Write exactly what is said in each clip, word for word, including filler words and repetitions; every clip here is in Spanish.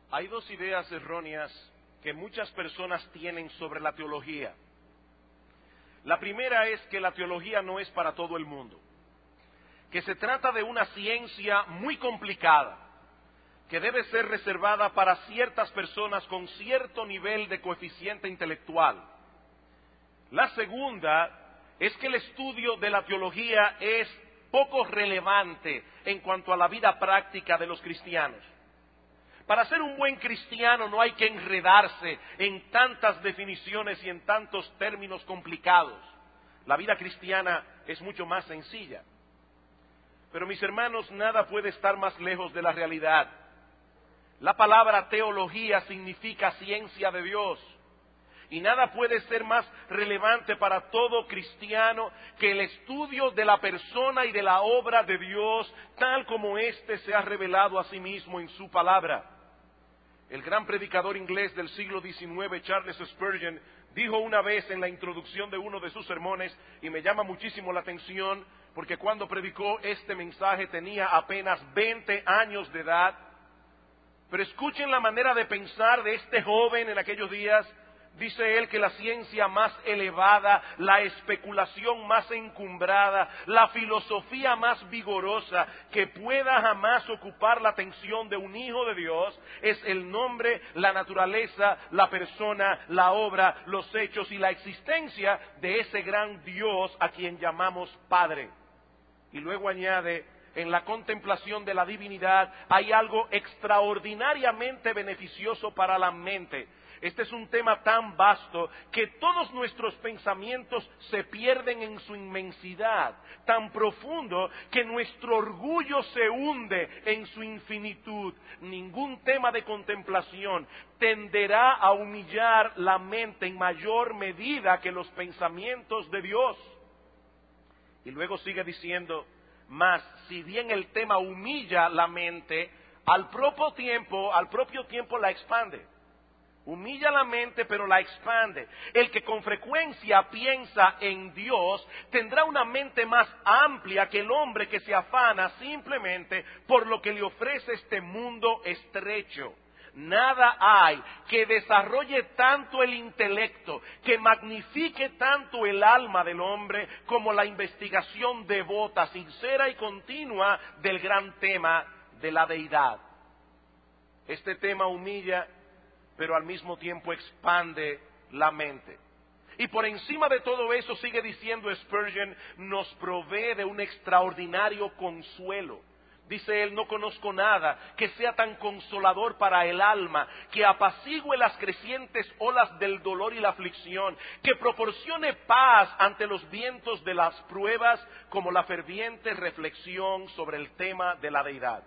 Hay dos ideas erróneas que muchas personas tienen sobre la teología. La primera es que la teología no es para todo el mundo, que se trata de una ciencia muy complicada, que debe ser reservada para ciertas personas con cierto nivel de coeficiente intelectual. La segunda es que el estudio de la teología es poco relevante en cuanto a la vida práctica de los cristianos. Para ser un buen cristiano no hay que enredarse en tantas definiciones y en tantos términos complicados. La vida cristiana es mucho más sencilla. Pero mis hermanos, nada puede estar más lejos de la realidad. La palabra teología significa ciencia de Dios. Y nada puede ser más relevante para todo cristiano que el estudio de la persona y de la obra de Dios, tal como éste se ha revelado a sí mismo en su palabra. El gran predicador inglés del siglo diecinueve, Charles Spurgeon, dijo una vez en la introducción de uno de sus sermones, y me llama muchísimo la atención, porque cuando predicó este mensaje tenía apenas veinte años de edad. Pero escuchen la manera de pensar de este joven en aquellos días. Dice él que la ciencia más elevada, la especulación más encumbrada, la filosofía más vigorosa que pueda jamás ocupar la atención de un hijo de Dios es el nombre, la naturaleza, la persona, la obra, los hechos y la existencia de ese gran Dios a quien llamamos Padre. Y luego añade, en la contemplación de la divinidad hay algo extraordinariamente beneficioso para la mente. Este es un tema tan vasto que todos nuestros pensamientos se pierden en su inmensidad, tan profundo que nuestro orgullo se hunde en su infinitud. Ningún tema de contemplación tenderá a humillar la mente en mayor medida que los pensamientos de Dios. Y luego sigue diciendo, mas si bien el tema humilla la mente, al propio tiempo, al propio tiempo la expande. Humilla la mente, pero la expande. El que con frecuencia piensa en Dios tendrá una mente más amplia que el hombre que se afana simplemente por lo que le ofrece este mundo estrecho. Nada hay que desarrolle tanto el intelecto, que magnifique tanto el alma del hombre, como la investigación devota, sincera y continua del gran tema de la deidad. Este tema humilla, pero al mismo tiempo expande la mente. Y por encima de todo eso, sigue diciendo Spurgeon, nos provee de un extraordinario consuelo. Dice él, no conozco nada que sea tan consolador para el alma, que apacigüe las crecientes olas del dolor y la aflicción, que proporcione paz ante los vientos de las pruebas, como la ferviente reflexión sobre el tema de la deidad.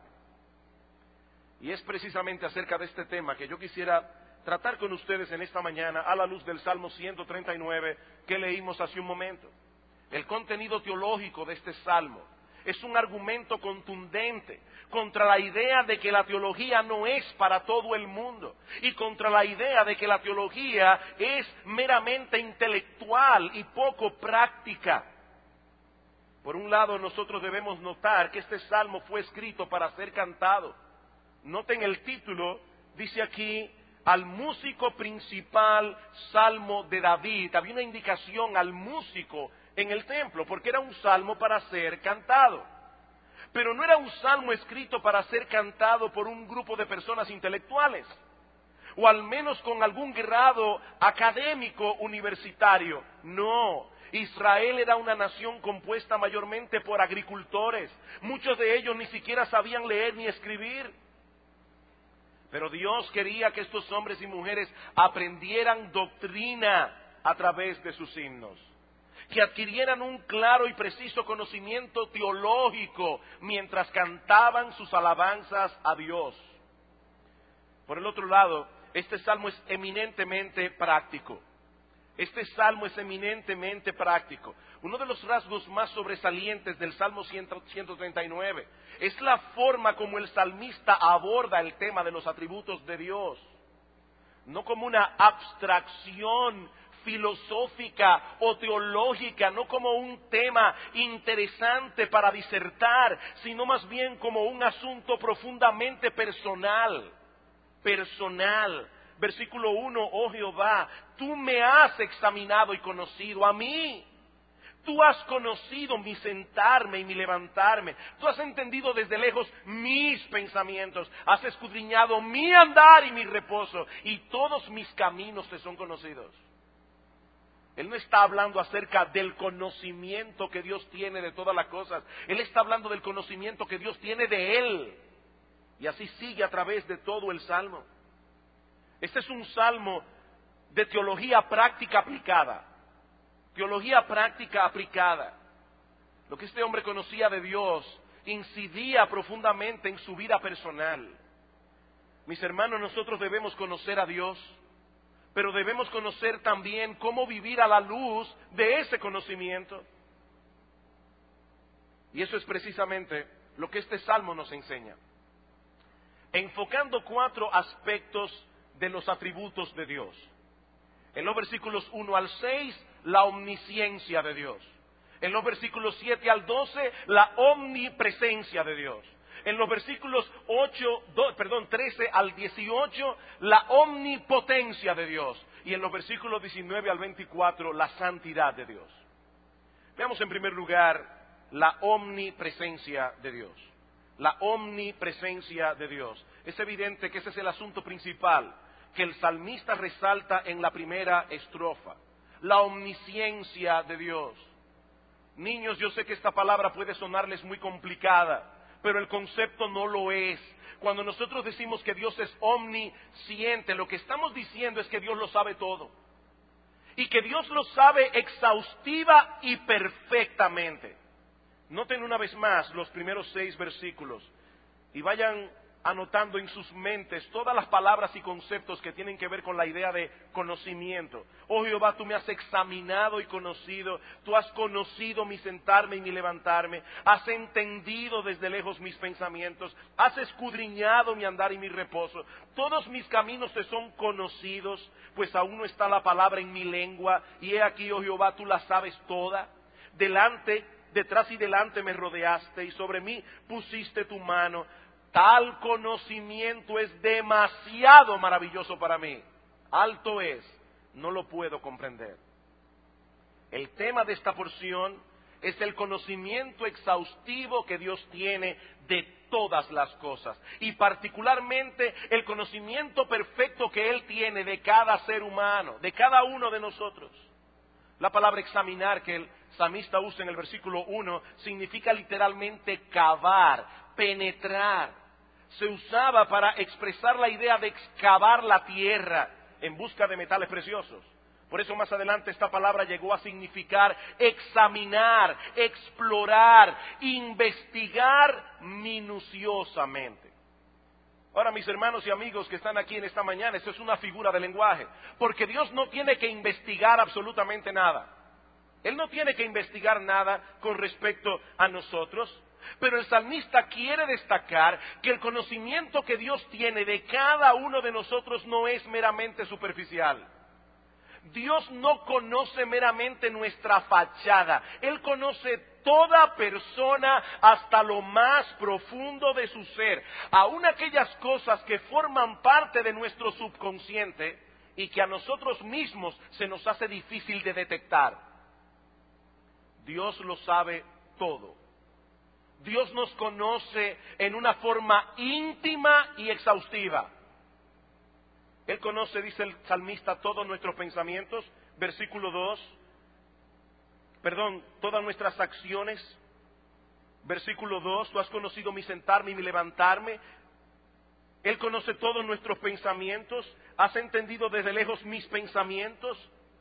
Y es precisamente acerca de este tema que yo quisiera tratar con ustedes en esta mañana a la luz del Salmo ciento treinta y nueve que leímos hace un momento. El contenido teológico de este Salmo es un argumento contundente contra la idea de que la teología no es para todo el mundo y contra la idea de que la teología es meramente intelectual y poco práctica. Por un lado, nosotros debemos notar que este Salmo fue escrito para ser cantado. Noten el título, dice aquí, al músico principal, Salmo de David. Había una indicación al músico en el templo, porque era un salmo para ser cantado. Pero no era un salmo escrito para ser cantado por un grupo de personas intelectuales, o al menos con algún grado académico universitario. No, Israel era una nación compuesta mayormente por agricultores. Muchos de ellos ni siquiera sabían leer ni escribir. Pero Dios quería que estos hombres y mujeres aprendieran doctrina a través de sus himnos, que adquirieran un claro y preciso conocimiento teológico mientras cantaban sus alabanzas a Dios. Por el otro lado, este salmo es eminentemente práctico. Este salmo es eminentemente práctico. Uno de los rasgos más sobresalientes del Salmo ciento treinta y nueve es la forma como el salmista aborda el tema de los atributos de Dios. No como una abstracción filosófica o teológica, no como un tema interesante para disertar, sino más bien como un asunto profundamente personal. personal. Versículo uno, oh Jehová, tú me has examinado y conocido a mí. Tú has conocido mi sentarme y mi levantarme. Tú has entendido desde lejos mis pensamientos. Has escudriñado mi andar y mi reposo. Y todos mis caminos te son conocidos. Él no está hablando acerca del conocimiento que Dios tiene de todas las cosas. Él está hablando del conocimiento que Dios tiene de Él. Y así sigue a través de todo el Salmo. Este es un salmo de teología práctica aplicada. Teología práctica aplicada. Lo que este hombre conocía de Dios incidía profundamente en su vida personal. Mis hermanos, nosotros debemos conocer a Dios, pero debemos conocer también cómo vivir a la luz de ese conocimiento. Y eso es precisamente lo que este salmo nos enseña. Enfocando cuatro aspectos de los atributos de Dios. En los versículos uno al seis, la omnisciencia de Dios. En los versículos siete al doce, la omnipresencia de Dios. En los versículos ocho, do, perdón, trece al dieciocho, la omnipotencia de Dios. Y en los versículos diecinueve al veinticuatro, la santidad de Dios. Veamos en primer lugar la omnipresencia de Dios. La omnipresencia de Dios. Es evidente que ese es el asunto principal que el salmista resalta en la primera estrofa. La omnisciencia de Dios. Niños, yo sé que esta palabra puede sonarles muy complicada, pero el concepto no lo es. Cuando nosotros decimos que Dios es omnisciente, lo que estamos diciendo es que Dios lo sabe todo. Y que Dios lo sabe exhaustiva y perfectamente. Noten una vez más los primeros seis versículos y vayan anotando en sus mentes todas las palabras y conceptos que tienen que ver con la idea de conocimiento. Oh Jehová, tú me has examinado y conocido, tú has conocido mi sentarme y mi levantarme, has entendido desde lejos mis pensamientos, has escudriñado mi andar y mi reposo. Todos mis caminos te son conocidos, pues aún no está la palabra en mi lengua, y he aquí, oh Jehová, tú la sabes toda. Delante, detrás y delante me rodeaste, y sobre mí pusiste tu mano. Tal conocimiento es demasiado maravilloso para mí. Alto es, no lo puedo comprender. El tema de esta porción es el conocimiento exhaustivo que Dios tiene de todas las cosas. Y particularmente el conocimiento perfecto que Él tiene de cada ser humano, de cada uno de nosotros. La palabra examinar que el salmista usa en el versículo uno significa literalmente cavar, penetrar. Se usaba para expresar la idea de excavar la tierra en busca de metales preciosos. Por eso más adelante esta palabra llegó a significar examinar, explorar, investigar minuciosamente. Ahora, mis hermanos y amigos que están aquí en esta mañana, esto es una figura de lenguaje, porque Dios no tiene que investigar absolutamente nada. Él no tiene que investigar nada con respecto a nosotros. Pero el salmista quiere destacar que el conocimiento que Dios tiene de cada uno de nosotros no es meramente superficial. Dios no conoce meramente nuestra fachada. Él conoce toda persona hasta lo más profundo de su ser. Aún aquellas cosas que forman parte de nuestro subconsciente y que a nosotros mismos se nos hace difícil de detectar. Dios lo sabe todo. Dios nos conoce en una forma íntima y exhaustiva. Él conoce, dice el salmista, todos nuestros pensamientos, versículo dos, perdón, todas nuestras acciones, versículo dos, tú has conocido mi sentarme y mi levantarme. Él conoce todos nuestros pensamientos, has entendido desde lejos mis pensamientos.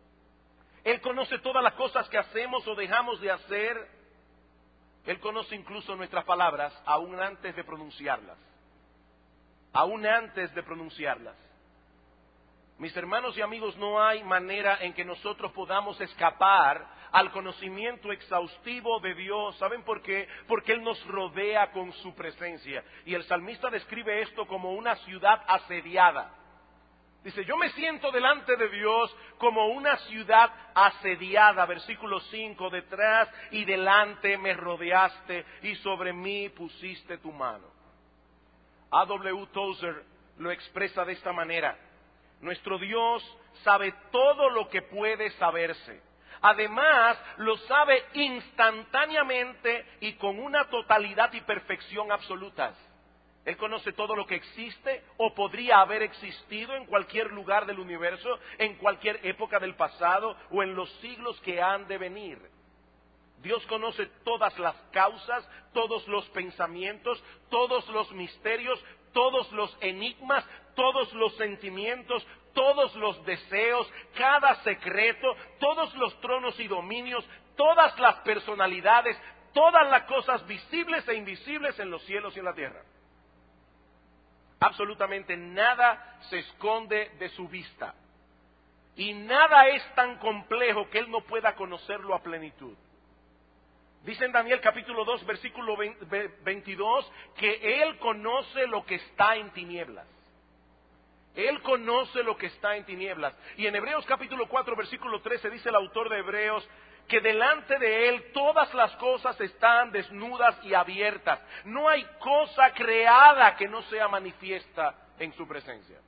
Él conoce todas las cosas que hacemos o dejamos de hacer. Él conoce incluso nuestras palabras aún antes de pronunciarlas. Aún antes de pronunciarlas. Mis hermanos y amigos, no hay manera en que nosotros podamos escapar al conocimiento exhaustivo de Dios. ¿Saben por qué? Porque Él nos rodea con su presencia. Y el salmista describe esto como una ciudad asediada. Dice, yo me siento delante de Dios como una ciudad asediada. Versículo cinco, detrás y delante me rodeaste y sobre mí pusiste tu mano. A W Tozer lo expresa de esta manera: nuestro Dios sabe todo lo que puede saberse. Además, lo sabe instantáneamente y con una totalidad y perfección absolutas. Él conoce todo lo que existe o podría haber existido en cualquier lugar del universo, en cualquier época del pasado o en los siglos que han de venir. Dios conoce todas las causas, todos los pensamientos, todos los misterios, todos los enigmas, todos los sentimientos, todos los deseos, cada secreto, todos los tronos y dominios, todas las personalidades, todas las cosas visibles e invisibles en los cielos y en la tierra. Absolutamente nada se esconde de su vista. Y nada es tan complejo que Él no pueda conocerlo a plenitud. Dice en Daniel capítulo dos, versículo veintidós, que Él conoce lo que está en tinieblas. Él conoce lo que está en tinieblas. Y en Hebreos capítulo cuatro, versículo trece, dice el autor de Hebreos que delante de Él todas las cosas están desnudas y abiertas. No hay cosa creada que no sea manifiesta en su presencia.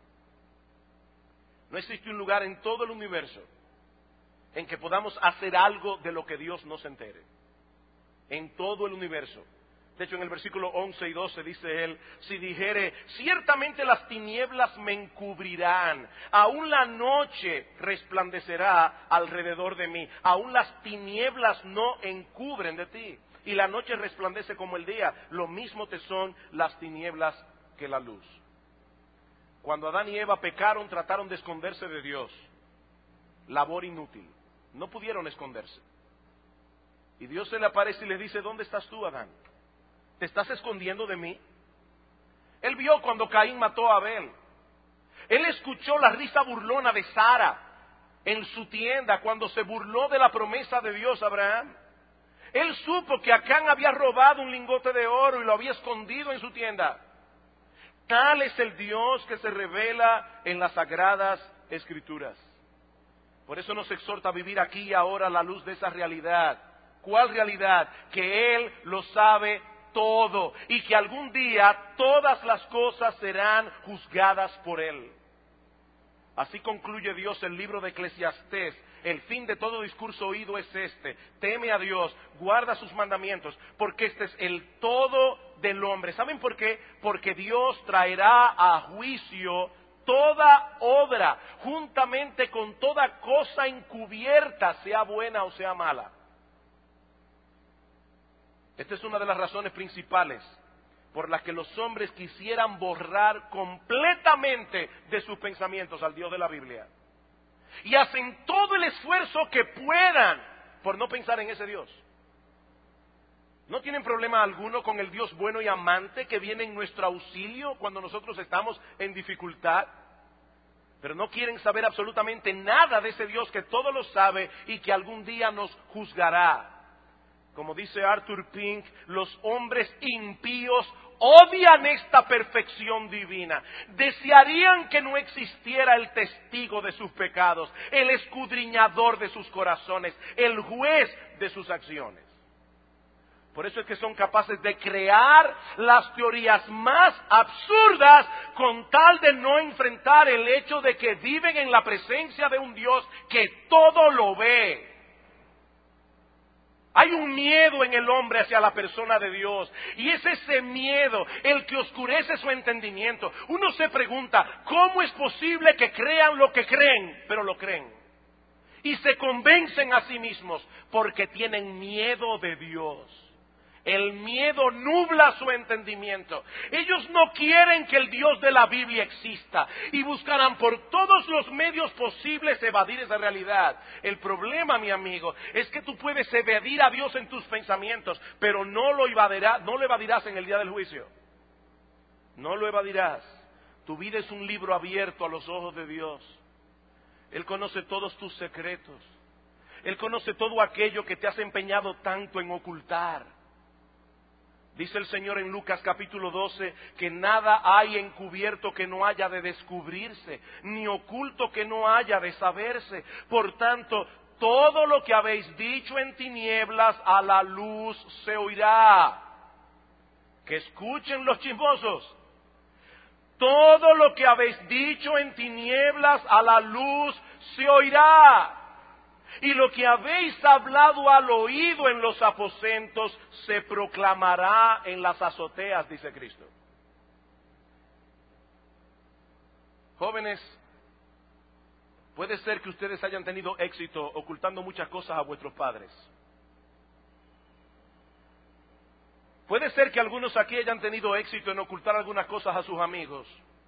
No existe un lugar en todo el universo en que podamos hacer algo de lo que Dios no se entere. En todo el universo. De hecho, en el versículo once y doce dice Él: si dijere, ciertamente las tinieblas me encubrirán, aún la noche resplandecerá alrededor de mí, aún las tinieblas no encubren de ti, y la noche resplandece como el día, lo mismo te son las tinieblas que la luz. Cuando Adán y Eva pecaron, trataron de esconderse de Dios. Labor inútil. No pudieron esconderse. Y Dios se le aparece y le dice: ¿dónde estás tú, Adán? ¿Te estás escondiendo de mí? Él vio cuando Caín mató a Abel. Él escuchó la risa burlona de Sara en su tienda cuando se burló de la promesa de Dios a Abraham. Él supo que Acán había robado un lingote de oro y lo había escondido en su tienda. Tal es el Dios que se revela en las sagradas Escrituras. Por eso nos exhorta a vivir aquí y ahora a la luz de esa realidad. ¿Cuál realidad? Que Él lo sabe todo y que algún día todas las cosas serán juzgadas por Él. Así concluye Dios el libro de Eclesiastés. El fin de todo discurso oído es este: teme a Dios, guarda sus mandamientos, porque este es el todo del hombre. ¿Saben por qué? Porque Dios traerá a juicio toda obra, juntamente con toda cosa encubierta, sea buena o sea mala. Esta es una de las razones principales por las que los hombres quisieran borrar completamente de sus pensamientos al Dios de la Biblia. Y hacen todo el esfuerzo que puedan por no pensar en ese Dios. No tienen problema alguno con el Dios bueno y amante que viene en nuestro auxilio cuando nosotros estamos en dificultad. Pero no quieren saber absolutamente nada de ese Dios que todo lo sabe y que algún día nos juzgará. Como dice Arthur Pink, los hombres impíos odian esta perfección divina. Desearían que no existiera el testigo de sus pecados, el escudriñador de sus corazones, el juez de sus acciones. Por eso es que son capaces de crear las teorías más absurdas con tal de no enfrentar el hecho de que viven en la presencia de un Dios que todo lo ve. Hay un miedo en el hombre hacia la persona de Dios, y es ese miedo el que oscurece su entendimiento. Uno se pregunta, ¿cómo es posible que crean lo que creen, pero lo creen? Y se convencen a sí mismos porque tienen miedo de Dios. El miedo nubla su entendimiento. Ellos no quieren que el Dios de la Biblia exista y buscarán por todos los medios posibles evadir esa realidad. El problema, mi amigo, es que tú puedes evadir a Dios en tus pensamientos, pero no lo evadirás, no lo evadirás en el día del juicio. No lo evadirás. Tu vida es un libro abierto a los ojos de Dios. Él conoce todos tus secretos. Él conoce todo aquello que te has empeñado tanto en ocultar. Dice el Señor en Lucas capítulo doce que nada hay encubierto que no haya de descubrirse, ni oculto que no haya de saberse. Por tanto, todo lo que habéis dicho en tinieblas a la luz se oirá. Que escuchen los chismosos. Todo lo que habéis dicho en tinieblas a la luz se oirá. Y lo que habéis hablado al oído en los aposentos se proclamará en las azoteas, dice Cristo. Jóvenes, puede ser que ustedes hayan tenido éxito ocultando muchas cosas a vuestros padres. Puede ser que algunos aquí hayan tenido éxito en ocultar algunas cosas a sus amigos.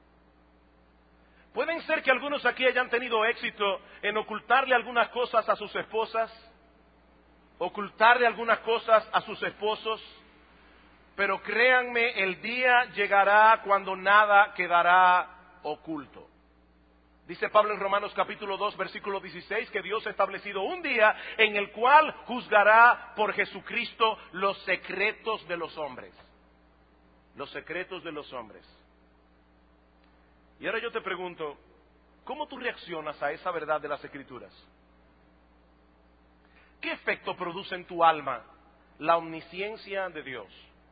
Pueden ser que algunos aquí hayan tenido éxito en ocultarle algunas cosas a sus esposas, ocultarle algunas cosas a sus esposos, pero créanme, el día llegará cuando nada quedará oculto. Dice Pablo en Romanos capítulo dos, versículo dieciséis, que Dios ha establecido un día en el cual juzgará por Jesucristo los secretos de los hombres. Los secretos de los hombres. Y ahora yo te pregunto, ¿cómo tú reaccionas a esa verdad de las Escrituras? ¿Qué efecto produce en tu alma la omnisciencia de Dios?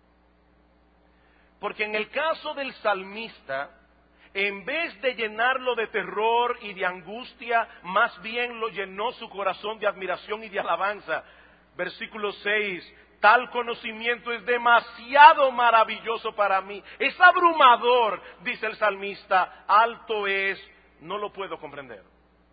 Porque en el caso del salmista, en vez de llenarlo de terror y de angustia, más bien lo llenó su corazón de admiración y de alabanza. Versículo seis, tal conocimiento es demasiado maravilloso para mí. Es abrumador, dice el salmista, alto es, no lo puedo comprender.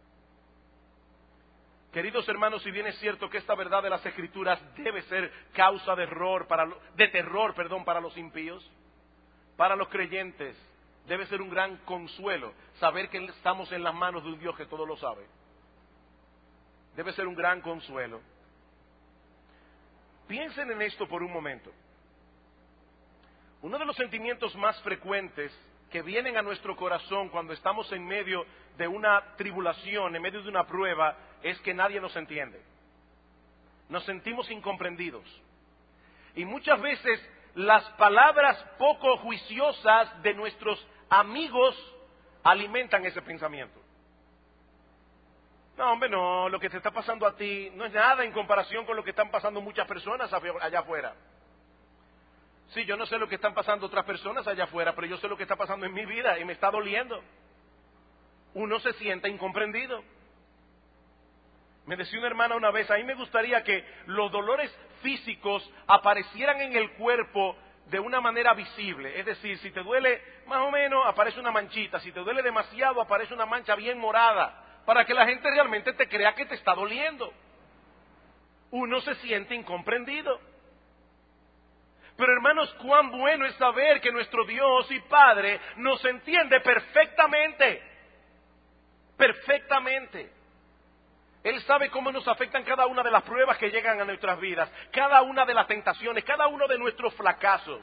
Queridos hermanos, si bien es cierto que esta verdad de las Escrituras debe ser causa de error para, de terror, perdón, para los impíos, para los creyentes, debe ser un gran consuelo saber que estamos en las manos de un Dios que todo lo sabe. Debe ser un gran consuelo. Piensen en esto por un momento. Uno de los sentimientos más frecuentes que vienen a nuestro corazón cuando estamos en medio de una tribulación, en medio de una prueba, es que nadie nos entiende. Nos sentimos incomprendidos. Y muchas veces las palabras poco juiciosas de nuestros amigos alimentan ese pensamiento. No, hombre, no, lo que te está pasando a ti no es nada en comparación con lo que están pasando muchas personas allá afuera. Sí, yo no sé lo que están pasando otras personas allá afuera, pero yo sé lo que está pasando en mi vida y me está doliendo. Uno se siente incomprendido. Me decía una hermana una vez, a mí me gustaría que los dolores físicos aparecieran en el cuerpo de una manera visible. Es decir, si te duele más o menos, aparece una manchita. Si te duele demasiado, aparece una mancha bien morada, para que la gente realmente te crea que te está doliendo. Uno se siente incomprendido. Pero hermanos, cuán bueno es saber que nuestro Dios y Padre nos entiende perfectamente. Perfectamente. Él sabe cómo nos afectan cada una de las pruebas que llegan a nuestras vidas, cada una de las tentaciones, cada uno de nuestros fracasos.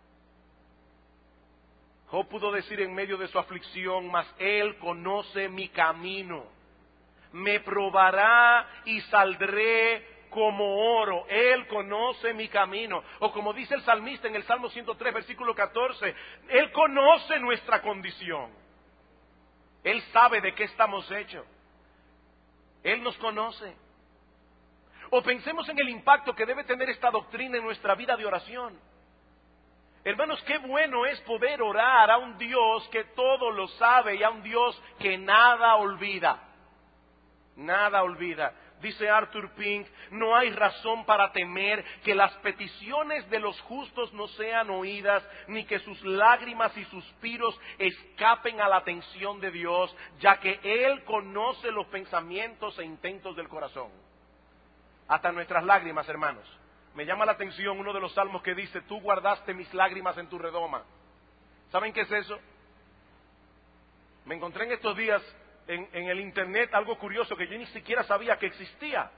Job pudo decir en medio de su aflicción, mas Él conoce mi camino, me probará y saldré como oro. Él conoce mi camino. O como dice el salmista en el Salmo ciento tres, versículo catorce, Él conoce nuestra condición. Él sabe de qué estamos hechos. Él nos conoce. O pensemos en el impacto que debe tener esta doctrina en nuestra vida de oración. Hermanos, qué bueno es poder orar a un Dios que todo lo sabe y a un Dios que nada olvida. Nada olvida. Dice Arthur Pink, no hay razón para temer que las peticiones de los justos no sean oídas, ni que sus lágrimas y suspiros escapen a la atención de Dios, ya que Él conoce los pensamientos e intentos del corazón. Hasta nuestras lágrimas, hermanos. Me llama la atención uno de los salmos que dice, tú guardaste mis lágrimas en tu redoma. ¿Saben qué es eso? Me encontré en estos días En, en el internet algo curioso que yo ni siquiera sabía que existía.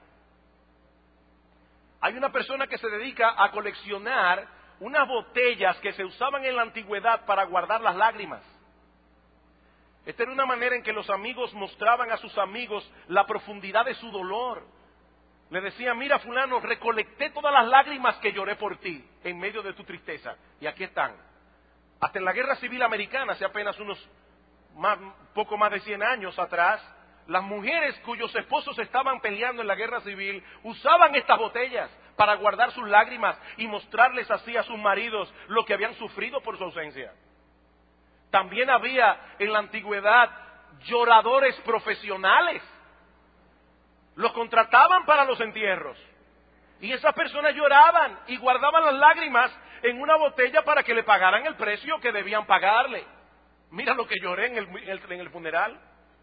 Hay una persona que se dedica a coleccionar unas botellas que se usaban en la antigüedad para guardar las lágrimas. Esta era una manera en que los amigos mostraban a sus amigos la profundidad de su dolor. Le decían, mira fulano, recolecté todas las lágrimas que lloré por ti en medio de tu tristeza. Y aquí están. Hasta en la Guerra Civil Americana, hace apenas unos Más, poco más de cien años atrás, las mujeres cuyos esposos estaban peleando en la guerra civil usaban estas botellas para guardar sus lágrimas y mostrarles así a sus maridos lo que habían sufrido por su ausencia. También había en la antigüedad lloradores profesionales. Los contrataban para los entierros. Y esas personas lloraban y guardaban las lágrimas en una botella para que le pagaran el precio que debían pagarle. Mira lo que lloré en el, en el, en el funeral.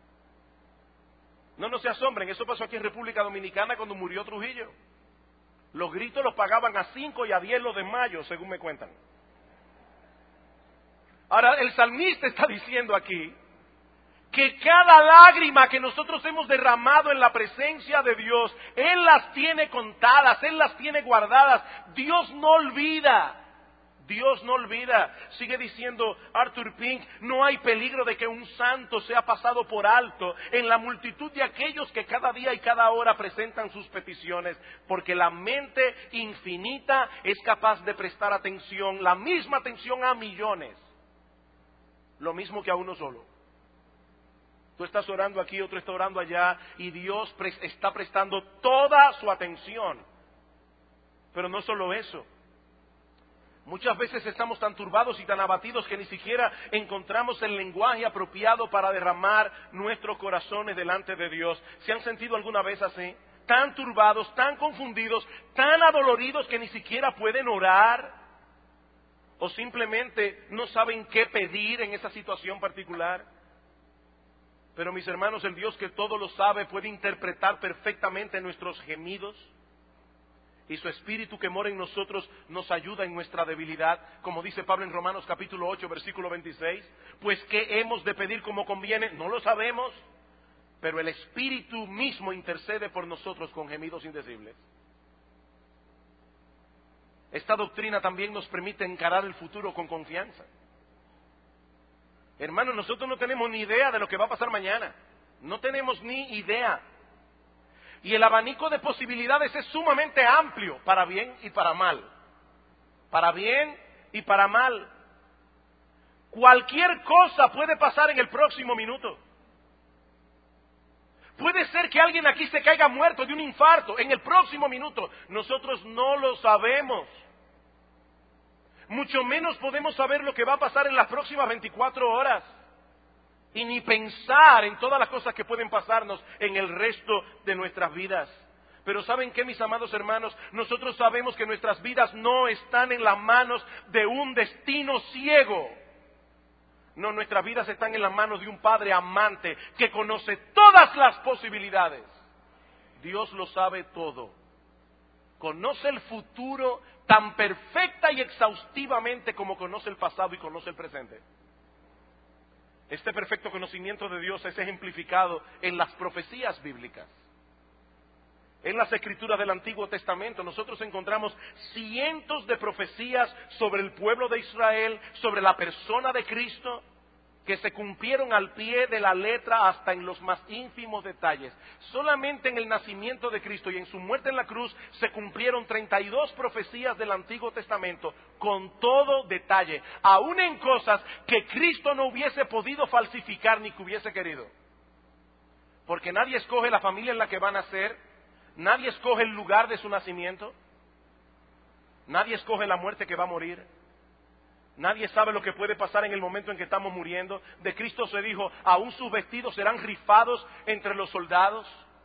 No, no se asombren, eso pasó aquí en República Dominicana cuando murió Trujillo. Los gritos los pagaban a cinco y a diez los desmayos, según me cuentan. Ahora, el salmista está diciendo aquí que cada lágrima que nosotros hemos derramado en la presencia de Dios, Él las tiene contadas, Él las tiene guardadas. Dios no olvida, Dios no olvida. Sigue diciendo Arthur Pink, no hay peligro de que un santo sea pasado por alto en la multitud de aquellos que cada día y cada hora presentan sus peticiones, porque la mente infinita es capaz de prestar atención, la misma atención a millones, lo mismo que a uno solo. Tú estás orando aquí, otro está orando allá, y Dios pre- está prestando toda su atención. Pero no solo eso. Muchas veces estamos tan turbados y tan abatidos que ni siquiera encontramos el lenguaje apropiado para derramar nuestros corazones delante de Dios. ¿Se han sentido alguna vez así? Tan turbados, tan confundidos, tan adoloridos que ni siquiera pueden orar. O simplemente no saben qué pedir en esa situación particular. Pero mis hermanos, el Dios que todo lo sabe puede interpretar perfectamente nuestros gemidos. Y su Espíritu que mora en nosotros nos ayuda en nuestra debilidad. Como dice Pablo en Romanos capítulo ocho, versículo veintiséis. Pues ¿qué hemos de pedir como conviene? No lo sabemos. Pero el Espíritu mismo intercede por nosotros con gemidos indecibles. Esta doctrina también nos permite encarar el futuro con confianza. Hermanos, nosotros no tenemos ni idea de lo que va a pasar mañana. No tenemos ni idea. Y el abanico de posibilidades es sumamente amplio, para bien y para mal. Para bien y para mal. Cualquier cosa puede pasar en el próximo minuto. Puede ser que alguien aquí se caiga muerto de un infarto en el próximo minuto. Nosotros no lo sabemos. Mucho menos podemos saber lo que va a pasar en las próximas veinticuatro horas. Y ni pensar en todas las cosas que pueden pasarnos en el resto de nuestras vidas. Pero ¿saben qué, mis amados hermanos? Nosotros sabemos que nuestras vidas no están en las manos de un destino ciego. No, nuestras vidas están en las manos de un Padre amante que conoce todas las posibilidades. Dios lo sabe todo. Conoce el futuro tan perfecta y exhaustivamente como conoce el pasado y conoce el presente. Este perfecto conocimiento de Dios es ejemplificado en las profecías bíblicas. En las escrituras del Antiguo Testamento nosotros encontramos cientos de profecías sobre el pueblo de Israel, sobre la persona de Cristo, que se cumplieron al pie de la letra hasta en los más ínfimos detalles. Solamente en el nacimiento de Cristo y en su muerte en la cruz se cumplieron treinta y dos profecías del Antiguo Testamento con todo detalle, aún en cosas que Cristo no hubiese podido falsificar ni que hubiese querido. Porque nadie escoge la familia en la que va a nacer, nadie escoge el lugar de su nacimiento, nadie escoge la muerte que va a morir. Nadie sabe lo que puede pasar en el momento en que estamos muriendo. De Cristo se dijo, aún sus vestidos serán rifados entre los soldados.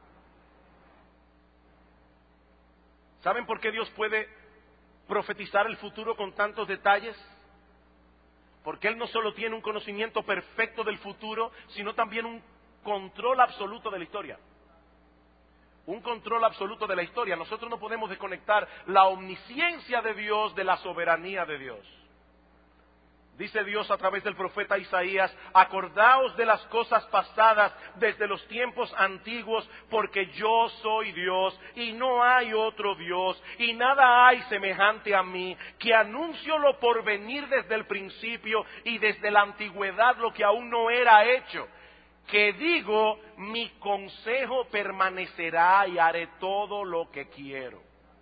¿Saben por qué Dios puede profetizar el futuro con tantos detalles? Porque Él no solo tiene un conocimiento perfecto del futuro, sino también un control absoluto de la historia. Un control absoluto de la historia. Nosotros no podemos desconectar la omnisciencia de Dios de la soberanía de Dios. Dice Dios a través del profeta Isaías, acordaos de las cosas pasadas desde los tiempos antiguos, porque yo soy Dios y no hay otro Dios, y nada hay semejante a mí, que anuncio lo por venir desde el principio y desde la antigüedad lo que aún no era hecho. Que digo, mi consejo permanecerá y haré todo lo que quiero.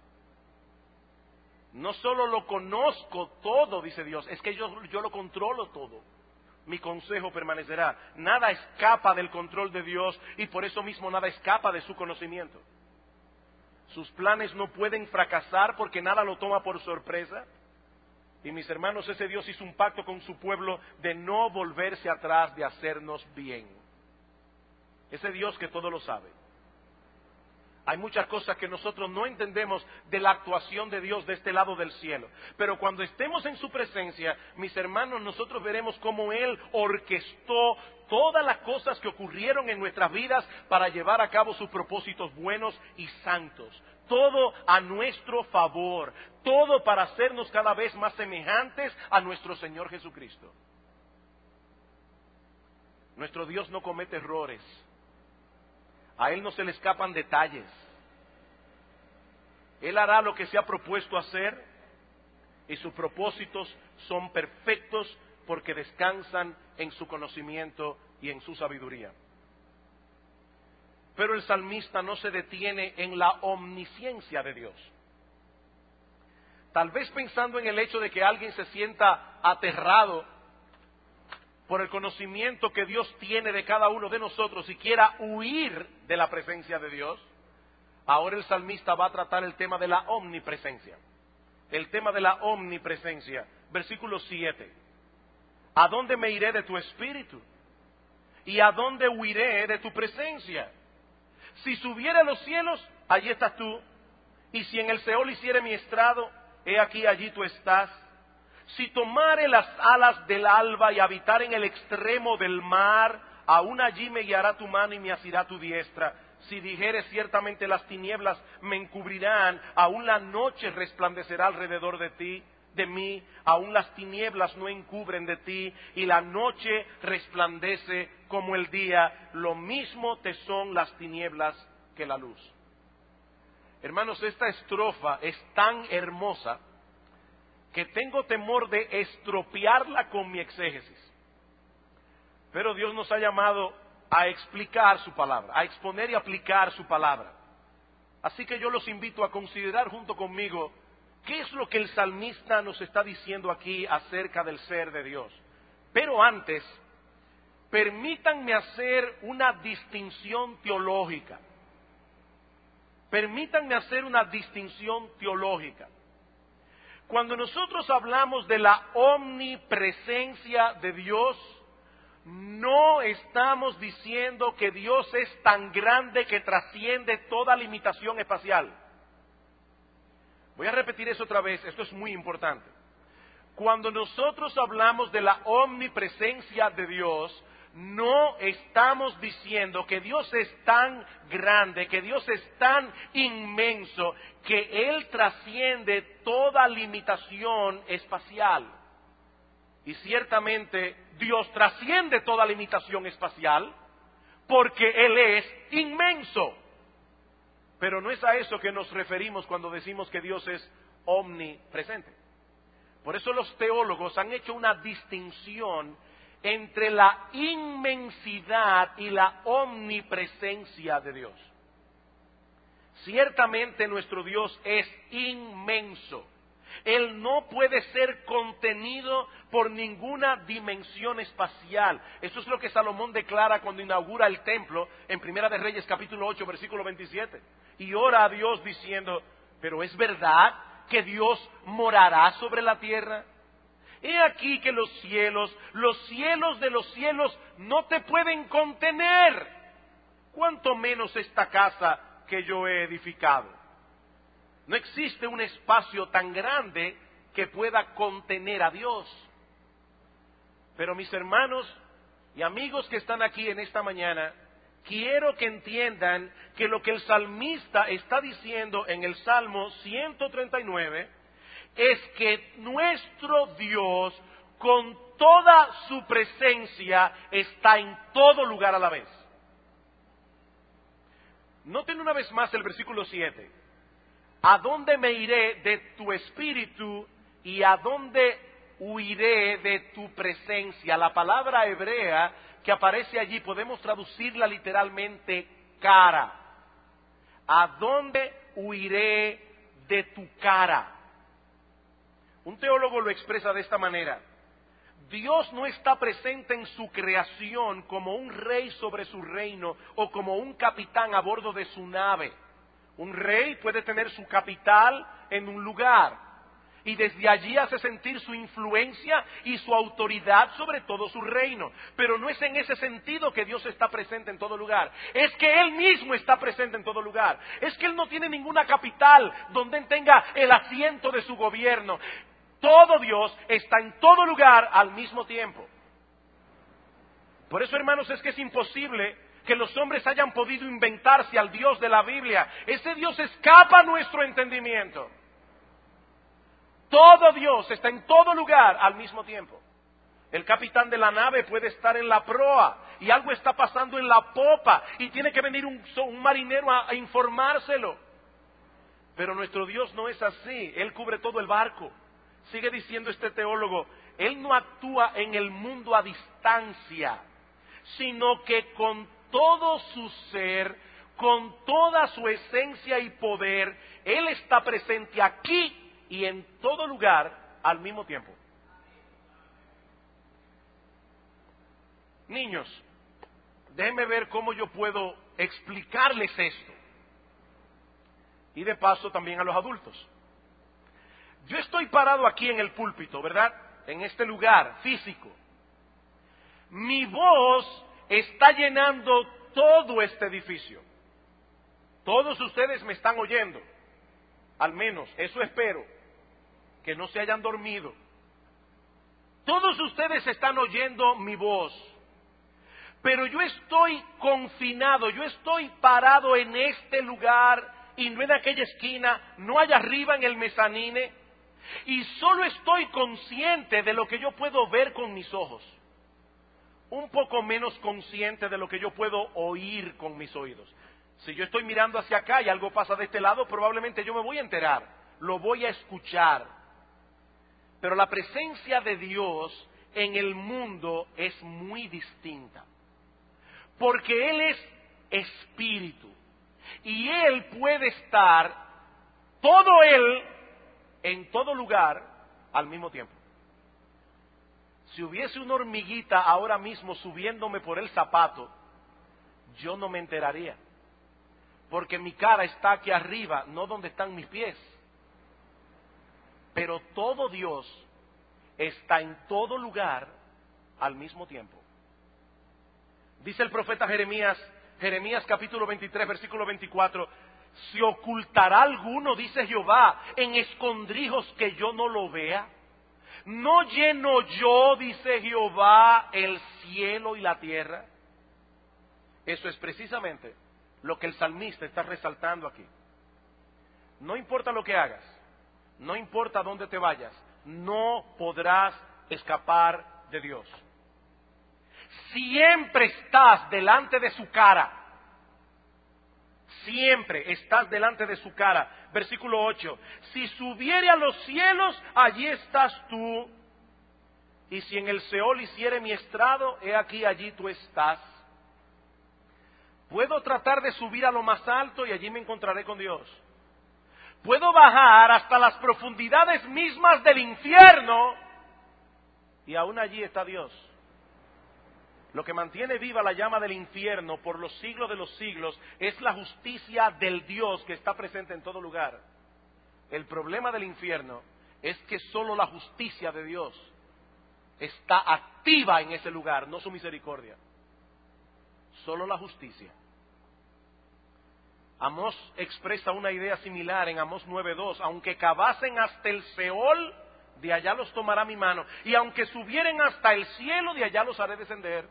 No solo lo conozco todo, dice Dios, es que yo, yo lo controlo todo. Mi consejo permanecerá. Nada escapa del control de Dios y por eso mismo nada escapa de su conocimiento. Sus planes no pueden fracasar porque nada lo toma por sorpresa. Y mis hermanos, ese Dios hizo un pacto con su pueblo de no volverse atrás de hacernos bien. Ese Dios que todo lo sabe. Hay muchas cosas que nosotros no entendemos de la actuación de Dios de este lado del cielo. Pero cuando estemos en su presencia, mis hermanos, nosotros veremos cómo Él orquestó todas las cosas que ocurrieron en nuestras vidas para llevar a cabo sus propósitos buenos y santos. Todo a nuestro favor, todo para hacernos cada vez más semejantes a nuestro Señor Jesucristo. Nuestro Dios no comete errores, a Él no se le escapan detalles. Él hará lo que se ha propuesto hacer y sus propósitos son perfectos porque descansan en su conocimiento y en su sabiduría. Pero el salmista no se detiene en la omnisciencia de Dios. Tal vez pensando en el hecho de que alguien se sienta aterrado por el conocimiento que Dios tiene de cada uno de nosotros y quiera huir de la presencia de Dios, ahora el salmista va a tratar el tema de la omnipresencia. El tema de la omnipresencia. Versículo siete. ¿A dónde me iré de tu espíritu? ¿Y a dónde huiré de tu presencia? Si subiera a los cielos, allí estás tú. Y si en el Seol hiciere mi estrado, he aquí allí tú estás. Si tomare las alas del alba y habitar en el extremo del mar, aún allí me guiará tu mano y me asirá tu diestra. Si dijere ciertamente las tinieblas me encubrirán, aún la noche resplandecerá alrededor de ti, de mí, aún las tinieblas no encubren de ti, y la noche resplandece como el día, lo mismo te son las tinieblas que la luz. Hermanos, esta estrofa es tan hermosa que tengo temor de estropearla con mi exégesis. Pero Dios nos ha llamado a explicar su palabra, a exponer y aplicar su palabra. Así que yo los invito a considerar junto conmigo qué es lo que el salmista nos está diciendo aquí acerca del ser de Dios. Pero antes, permítanme hacer una distinción teológica. Permítanme hacer una distinción teológica. Cuando nosotros hablamos de la omnipresencia de Dios, no estamos diciendo que Dios es tan grande que trasciende toda limitación espacial. Voy a repetir eso otra vez, esto es muy importante. Cuando nosotros hablamos de la omnipresencia de Dios, no estamos diciendo que Dios es tan grande, que Dios es tan inmenso, que Él trasciende toda limitación espacial. Y ciertamente Dios trasciende toda limitación espacial porque Él es inmenso. Pero no es a eso que nos referimos cuando decimos que Dios es omnipresente. Por eso los teólogos han hecho una distinción entre la inmensidad y la omnipresencia de Dios. Ciertamente nuestro Dios es inmenso. Él no puede ser contenido por ninguna dimensión espacial. Eso es lo que Salomón declara cuando inaugura el templo en Primera de Reyes capítulo ocho versículo veintisiete. Y ora a Dios diciendo, pero ¿es verdad que Dios morará sobre la tierra? He aquí que los cielos, los cielos de los cielos no te pueden contener, cuanto menos esta casa que yo he edificado. No existe un espacio tan grande que pueda contener a Dios. Pero mis hermanos y amigos que están aquí en esta mañana, quiero que entiendan que lo que el salmista está diciendo en el Salmo ciento treinta y nueve es que nuestro Dios, con toda su presencia, está en todo lugar a la vez. Noten una vez más el versículo siete. ¿A dónde me iré de tu espíritu y a dónde huiré de tu presencia? La palabra hebrea que aparece allí podemos traducirla literalmente cara. ¿A dónde huiré de tu cara? Un teólogo lo expresa de esta manera. Dios no está presente en su creación como un rey sobre su reino o como un capitán a bordo de su nave. Un rey puede tener su capital en un lugar y desde allí hace sentir su influencia y su autoridad sobre todo su reino. Pero no es en ese sentido que Dios está presente en todo lugar. Es que Él mismo está presente en todo lugar. Es que Él no tiene ninguna capital donde Él tenga el asiento de su gobierno. Todo Dios está en todo lugar al mismo tiempo. Por eso, hermanos, es que es imposible que los hombres hayan podido inventarse al Dios de la Biblia. Ese Dios escapa a nuestro entendimiento. Todo Dios está en todo lugar al mismo tiempo. El capitán de la nave puede estar en la proa y algo está pasando en la popa y tiene que venir un, un marinero a, a informárselo. Pero nuestro Dios no es así. Él cubre todo el barco. Sigue diciendo este teólogo, Él no actúa en el mundo a distancia, sino que con todo su ser, con toda su esencia y poder, Él está presente aquí y en todo lugar al mismo tiempo. Niños, déjenme ver cómo yo puedo explicarles esto. Y de paso también a los adultos. Yo estoy parado aquí en el púlpito, ¿verdad? En este lugar físico. Mi voz está llenando todo este edificio. Todos ustedes me están oyendo. Al menos, eso espero. Que no se hayan dormido. Todos ustedes están oyendo mi voz. Pero yo estoy confinado, yo estoy parado en este lugar y no en aquella esquina, no allá arriba en el mezanine. Y solo estoy consciente de lo que yo puedo ver con mis ojos. Un poco menos consciente de lo que yo puedo oír con mis oídos. Si yo estoy mirando hacia acá y algo pasa de este lado, probablemente yo me voy a enterar, lo voy a escuchar. Pero la presencia de Dios en el mundo es muy distinta. Porque Él es espíritu. Y Él puede estar, todo Él, en todo lugar al mismo tiempo. Si hubiese una hormiguita ahora mismo subiéndome por el zapato, yo no me enteraría. Porque mi cara está aquí arriba, no donde están mis pies. Pero todo Dios está en todo lugar al mismo tiempo. Dice el profeta Jeremías, Jeremías capítulo veintitrés, versículo veinticuatro, ¿se ocultará alguno, dice Jehová, en escondrijos que yo no lo vea? ¿No lleno yo, dice Jehová, el cielo y la tierra? Eso es precisamente lo que el salmista está resaltando aquí. No importa lo que hagas, no importa dónde te vayas, no podrás escapar de Dios. Siempre estás delante de su cara. Siempre estás delante de su cara. Versículo ocho. Si subiere a los cielos, allí estás tú. Y si en el Seol hiciere mi estrado, he aquí, allí tú estás. Puedo tratar de subir a lo más alto y allí me encontraré con Dios. Puedo bajar hasta las profundidades mismas del infierno y aún allí está Dios. Lo que mantiene viva la llama del infierno por los siglos de los siglos es la justicia del Dios que está presente en todo lugar. El problema del infierno es que solo la justicia de Dios está activa en ese lugar, no su misericordia. Solo la justicia. Amós expresa una idea similar en Amós nueve dos. Aunque cavasen hasta el Seol, de allá los tomará mi mano. Y aunque subieren hasta el cielo, de allá los haré descender.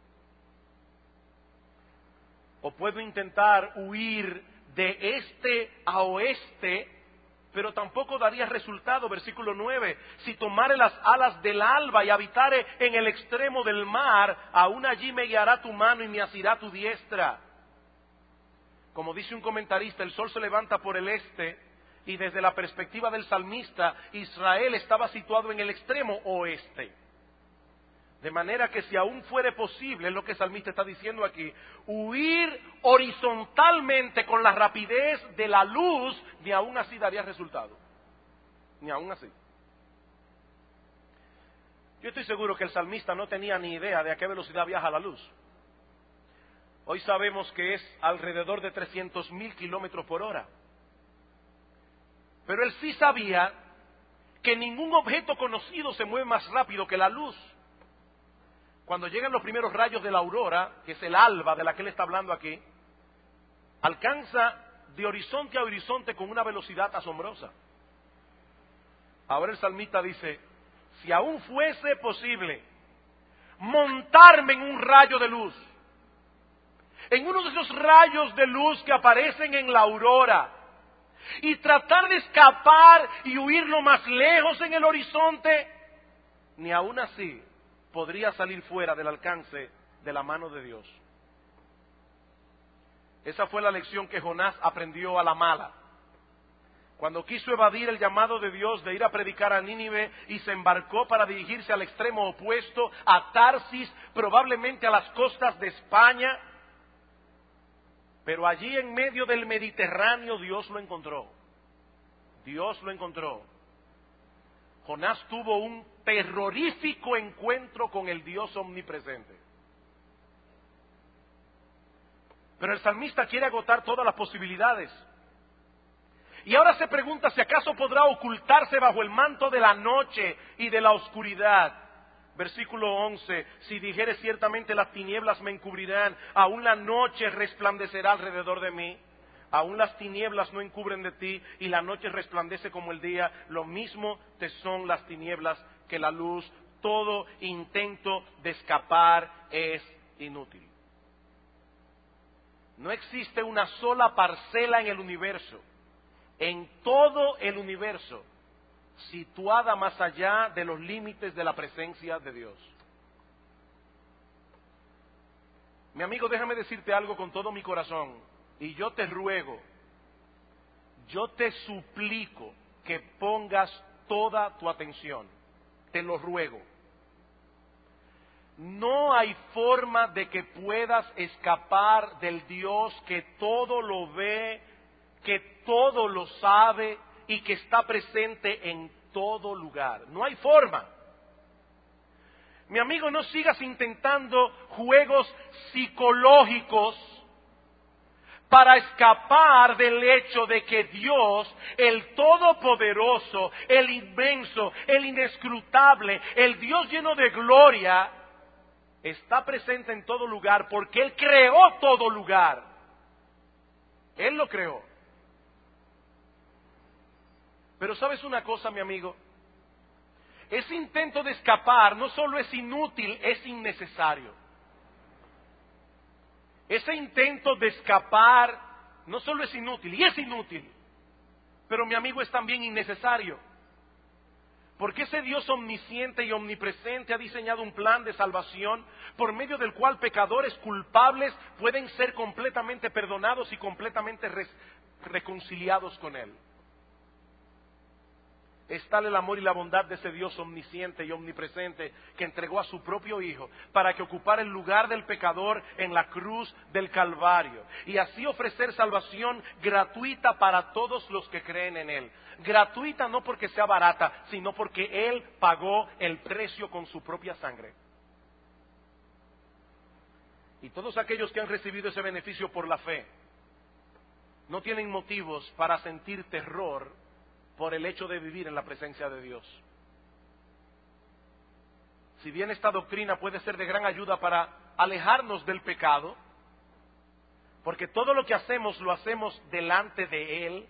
O puedo intentar huir de este a oeste, pero tampoco daría resultado. Versículo nueve. Si tomare las alas del alba y habitare en el extremo del mar, aún allí me guiará tu mano y me asirá tu diestra. Como dice un comentarista, el sol se levanta por el este y desde la perspectiva del salmista, Israel estaba situado en el extremo oeste. De manera que si aún fuere posible, es lo que el salmista está diciendo aquí, huir horizontalmente con la rapidez de la luz, ni aún así daría resultado. Ni aún así. Yo estoy seguro que el salmista no tenía ni idea de a qué velocidad viaja la luz. Hoy sabemos que es alrededor de trescientos mil kilómetros por hora. Pero él sí sabía que ningún objeto conocido se mueve más rápido que la luz. Cuando llegan los primeros rayos de la aurora, que es el alba de la que él está hablando aquí, alcanza de horizonte a horizonte con una velocidad asombrosa. Ahora el salmista dice, si aún fuese posible montarme en un rayo de luz, en uno de esos rayos de luz que aparecen en la aurora, y tratar de escapar y huir lo más lejos en el horizonte, ni aún así podría salir fuera del alcance de la mano de Dios. Esa fue la lección que Jonás aprendió a la mala. Cuando quiso evadir el llamado de Dios de ir a predicar a Nínive y se embarcó para dirigirse al extremo opuesto, a Tarsis, probablemente a las costas de España, pero allí en medio del Mediterráneo Dios lo encontró. Dios lo encontró. Jonás tuvo un terrorífico encuentro con el Dios omnipresente. Pero el salmista quiere agotar todas las posibilidades. Y ahora se pregunta si acaso podrá ocultarse bajo el manto de la noche y de la oscuridad. Versículo once, si dijere ciertamente las tinieblas me encubrirán, aún la noche resplandecerá alrededor de mí. Aún las tinieblas no encubren de ti y la noche resplandece como el día, lo mismo te son las tinieblas que la luz. Todo intento de escapar es inútil. No existe una sola parcela en el universo, en todo el universo, situada más allá de los límites de la presencia de Dios. Mi amigo, déjame decirte algo con todo mi corazón, y yo te ruego, yo te suplico que pongas toda tu atención, te lo ruego. No hay forma de que puedas escapar del Dios que todo lo ve, que todo lo sabe y que está presente en todo lugar. No hay forma. Mi amigo, no sigas intentando juegos psicológicos para escapar del hecho de que Dios, el Todopoderoso, el inmenso, el inescrutable, el Dios lleno de gloria, está presente en todo lugar porque Él creó todo lugar. Él lo creó. Pero ¿sabes una cosa, mi amigo? Ese intento de escapar no solo es inútil, es innecesario. Ese intento de escapar no solo es inútil, y es inútil, pero mi amigo es también innecesario. Porque ese Dios omnisciente y omnipresente ha diseñado un plan de salvación por medio del cual pecadores culpables pueden ser completamente perdonados y completamente res- reconciliados con Él. Es tal el amor y la bondad de ese Dios omnisciente y omnipresente que entregó a su propio Hijo para que ocupara el lugar del pecador en la cruz del Calvario y así ofrecer salvación gratuita para todos los que creen en Él. Gratuita no porque sea barata, sino porque Él pagó el precio con su propia sangre. Y todos aquellos que han recibido ese beneficio por la fe no tienen motivos para sentir terror por el hecho de vivir en la presencia de Dios. Si bien esta doctrina puede ser de gran ayuda para alejarnos del pecado, porque todo lo que hacemos lo hacemos delante de Él,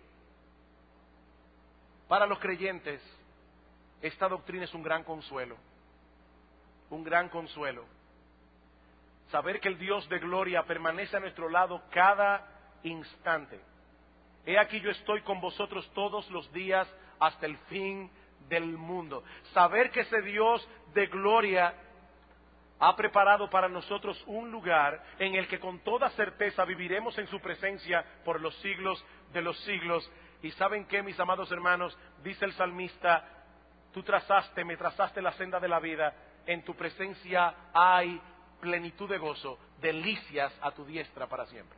para los creyentes, esta doctrina es un gran consuelo, un gran consuelo. Saber que el Dios de gloria permanece a nuestro lado cada instante. He aquí yo estoy con vosotros todos los días hasta el fin del mundo. Saber que ese Dios de gloria ha preparado para nosotros un lugar en el que con toda certeza viviremos en su presencia por los siglos de los siglos. Y ¿saben qué, mis amados hermanos? Dice el salmista, tú trazaste, me trazaste la senda de la vida, en tu presencia hay plenitud de gozo, delicias a tu diestra para siempre.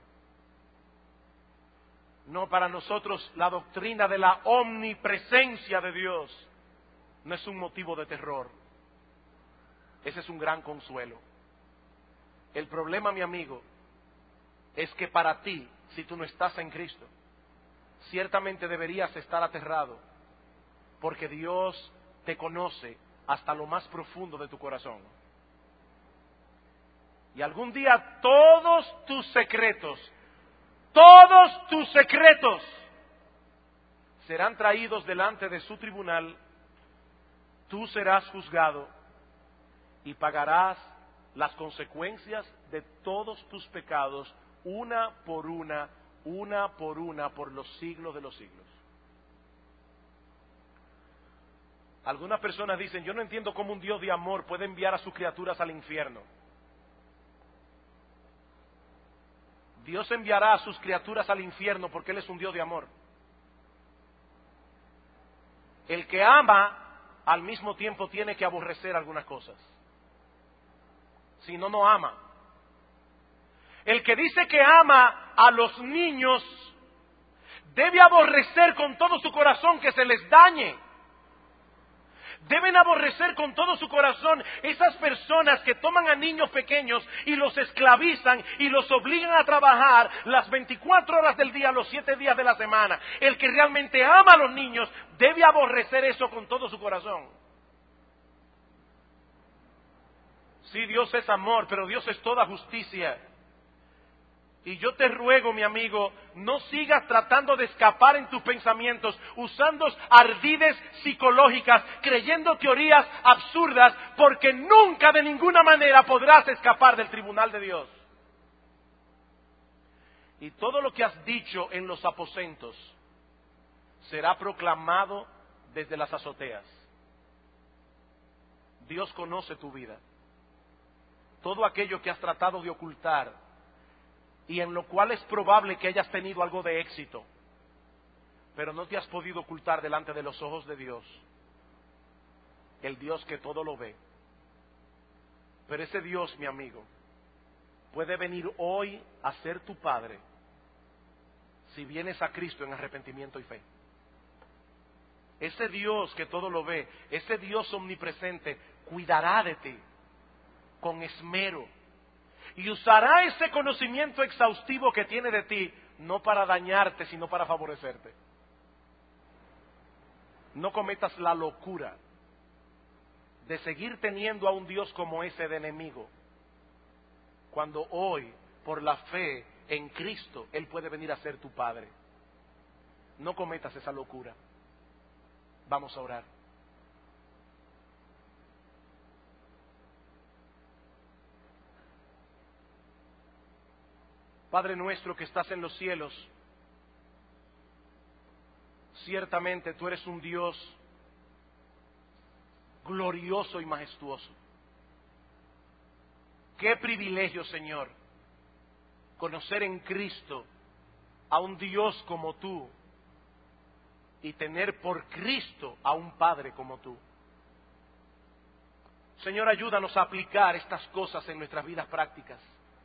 No, para nosotros la doctrina de la omnipresencia de Dios no es un motivo de terror. Ese es un gran consuelo. El problema, mi amigo, es que para ti, si tú no estás en Cristo, ciertamente deberías estar aterrado, porque Dios te conoce hasta lo más profundo de tu corazón. Y algún día todos tus secretos, todos tus secretos serán traídos delante de su tribunal. Tú serás juzgado y pagarás las consecuencias de todos tus pecados, una por una, una por una, por los siglos de los siglos. Algunas personas dicen, yo no entiendo cómo un Dios de amor puede enviar a sus criaturas al infierno. Dios enviará a sus criaturas al infierno porque Él es un Dios de amor. El que ama, al mismo tiempo tiene que aborrecer algunas cosas. Si no, no ama. El que dice que ama a los niños, debe aborrecer con todo su corazón que se les dañe. Deben aborrecer con todo su corazón esas personas que toman a niños pequeños y los esclavizan y los obligan a trabajar las veinticuatro horas del día, los siete días de la semana. El que realmente ama a los niños debe aborrecer eso con todo su corazón. Sí, Dios es amor, pero Dios es toda justicia. Y yo te ruego, mi amigo, no sigas tratando de escapar en tus pensamientos, usando ardides psicológicas, creyendo teorías absurdas, porque nunca de ninguna manera podrás escapar del tribunal de Dios. Y todo lo que has dicho en los aposentos será proclamado desde las azoteas. Dios conoce tu vida. Todo aquello que has tratado de ocultar, y en lo cual es probable que hayas tenido algo de éxito, pero no te has podido ocultar delante de los ojos de Dios, el Dios que todo lo ve. Pero ese Dios, mi amigo, puede venir hoy a ser tu Padre si vienes a Cristo en arrepentimiento y fe. Ese Dios que todo lo ve, ese Dios omnipresente, cuidará de ti con esmero. Y usará ese conocimiento exhaustivo que tiene de ti, no para dañarte, sino para favorecerte. No cometas la locura de seguir teniendo a un Dios como ese de enemigo, cuando hoy, por la fe en Cristo, Él puede venir a ser tu Padre. No cometas esa locura. Vamos a orar. Padre nuestro que estás en los cielos, ciertamente tú eres un Dios glorioso y majestuoso. Qué privilegio, Señor, conocer en Cristo a un Dios como tú y tener por Cristo a un Padre como tú. Señor, ayúdanos a aplicar estas cosas en nuestras vidas prácticas.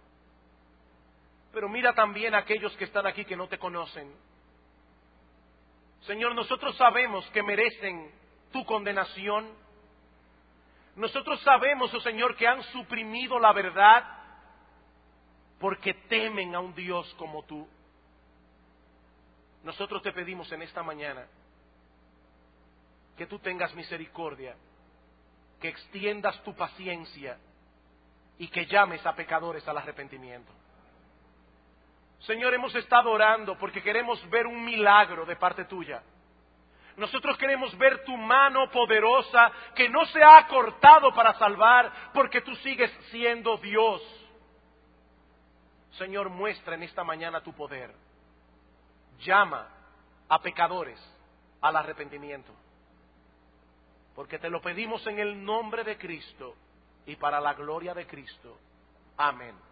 Pero mira también a aquellos que están aquí que no te conocen. Señor, nosotros sabemos que merecen tu condenación. Nosotros sabemos, oh Señor, que han suprimido la verdad porque temen a un Dios como tú. Nosotros te pedimos en esta mañana que tú tengas misericordia, que extiendas tu paciencia y que llames a pecadores al arrepentimiento. Señor, hemos estado orando porque queremos ver un milagro de parte tuya. Nosotros queremos ver tu mano poderosa que no se ha acortado para salvar porque tú sigues siendo Dios. Señor, muestra en esta mañana tu poder. Llama a pecadores al arrepentimiento. Porque te lo pedimos en el nombre de Cristo y para la gloria de Cristo. Amén.